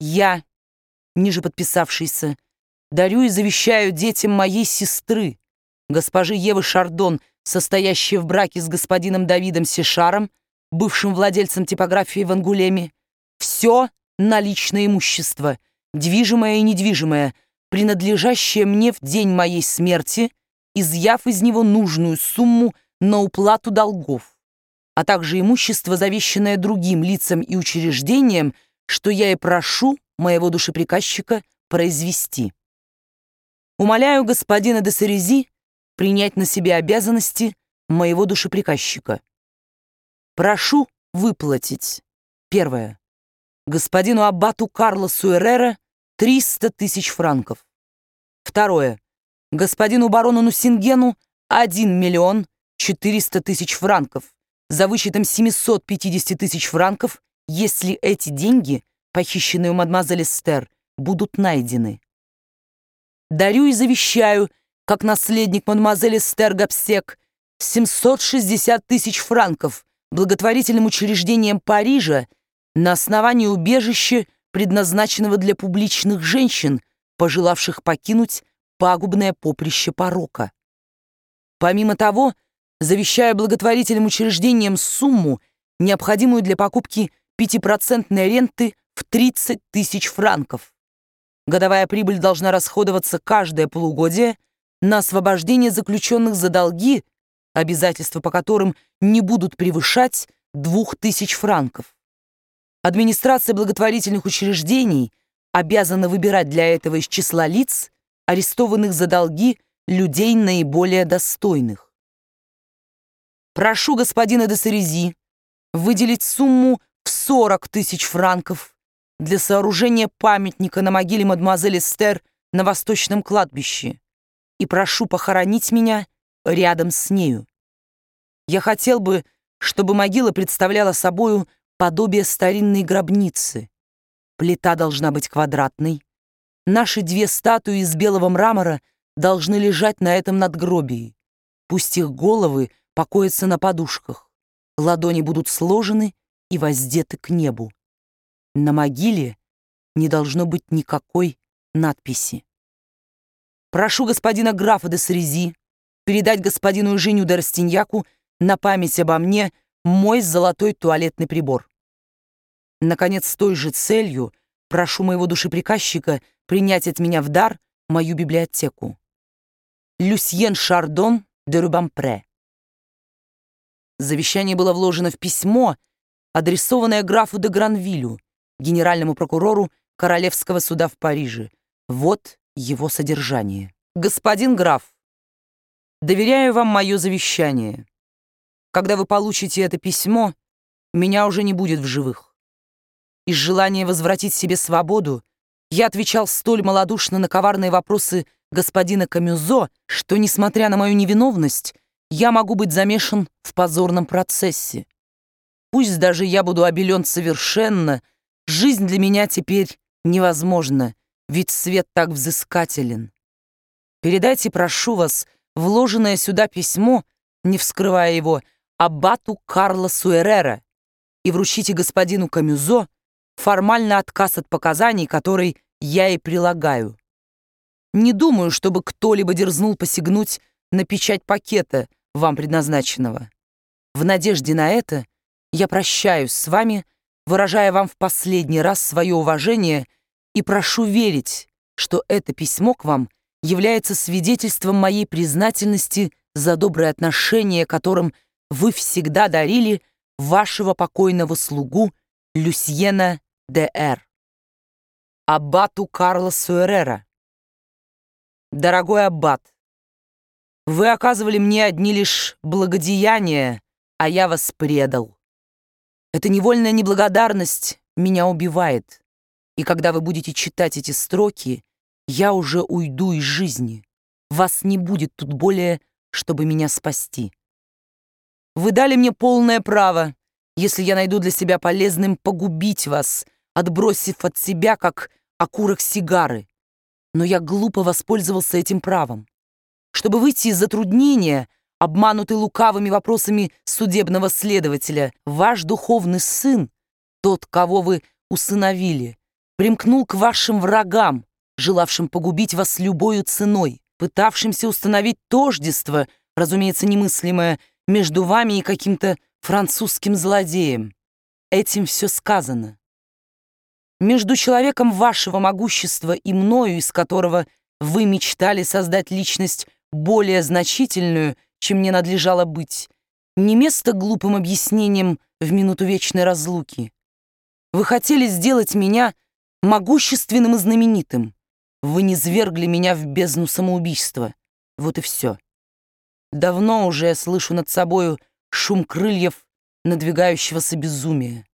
Я, ниже подписавшийся, дарю и завещаю детям моей сестры, госпожи Евы Шардон, состоящей в браке с господином Давидом Сишаром, бывшим владельцем типографии в Ангулеме, все наличное имущество, движимое и недвижимое, принадлежащее мне в день моей смерти, изъяв из него нужную сумму на уплату долгов, а также имущество, завещанное другим лицам и учреждениям, что я и прошу моего душеприказчика произвести. Умоляю господина де Сарези принять на себя обязанности моего душеприказчика. Прошу выплатить: первое, господину аббату Карлосу Эррера 300 тысяч франков. Второе, господину барону Нусингену 1 миллион 400 тысяч франков, за вычетом 750 тысяч франков, если эти деньги, похищенные у мадемуазель Эстер, будут найдены. Дарю и завещаю, как наследник мадемуазель Эстер Гобсек, 760 тысяч франков благотворительным учреждениям Парижа на основании убежища, предназначенного для публичных женщин, пожелавших покинуть пагубное поприще порока. Помимо того, завещаю благотворительным учреждениям сумму, необходимую для покупки 5% ренты в 30 тысяч франков. Годовая прибыль должна расходоваться каждое полугодие на освобождение заключенных за долги, обязательства по которым не будут превышать 2000 франков. Администрация благотворительных учреждений обязана выбирать для этого из числа лиц, арестованных за долги, людей наиболее достойных. Прошу господина де Сарези выделить сумму в 40 тысяч франков для сооружения памятника на могиле мадемуазель Эстер на Восточном кладбище, и прошу похоронить меня рядом с нею. Я хотел бы, чтобы могила представляла собою подобие старинной гробницы. Плита должна быть квадратной. Наши 2 статуи из белого мрамора должны лежать на этом надгробии. Пусть их головы покоятся на подушках. Ладони будут сложены и воздеты к небу. На могиле не должно быть никакой надписи. Прошу господина графа де Сарези передать господину Женю де Растиньяку на память обо мне мой золотой туалетный прибор. Наконец, с той же целью прошу моего душеприказчика принять от меня в дар мою библиотеку. Люсьен Шардон де Рубампре. Завещание было вложено в письмо, адресованное графу де Гранвилю, генеральному прокурору Королевского суда в Париже. Вот его содержание. Господин граф, доверяю вам мое завещание. Когда вы получите это письмо, меня уже не будет в живых. Из желания возвратить себе свободу я отвечал столь малодушно на коварные вопросы господина Камюзо, что, несмотря на мою невиновность, я могу быть замешан в позорном процессе. Пусть даже я буду обелен совершенно, жизнь для меня теперь невозможна, ведь свет так взыскателен. Передайте, прошу вас, вложенное сюда письмо, не вскрывая его, аббату Карлосу Эррера, и вручите господину Камюзо формально отказ от показаний, который я и прилагаю. Не думаю, чтобы кто-либо дерзнул посягнуть на печать пакета, вам предназначенного. В надежде на это я прощаюсь с вами, выражая вам в последний раз свое уважение и прошу верить, что это письмо к вам является свидетельством моей признательности за доброе отношение, которым вы всегда дарили вашего покойного слугу Люсьена де Р. Аббату Карлосу Эррера. Дорогой аббат, вы оказывали мне одни лишь благодеяния, а я вас предал. Эта невольная неблагодарность меня убивает, и когда вы будете читать эти строки, я уже уйду из жизни. Вас не будет тут более, чтобы меня спасти. Вы дали мне полное право, если я найду для себя полезным, погубить вас, отбросив от себя, как окурок сигары. Но я глупо воспользовался этим правом. Чтобы выйти из затруднения, обманутый лукавыми вопросами судебного следователя, ваш духовный сын, тот, кого вы усыновили, примкнул к вашим врагам, желавшим погубить вас любою ценой, пытавшимся установить тождество, разумеется, немыслимое, между вами и каким-то французским злодеем. Этим все сказано. Между человеком вашего могущества и мною, из которого вы мечтали создать личность более значительную, чем мне надлежало быть, не место глупым объяснениям в минуту вечной разлуки. Вы хотели сделать меня могущественным и знаменитым. Вы низвергли меня в бездну самоубийства. Вот и все. Давно уже я слышу над собою шум крыльев надвигающегося безумия.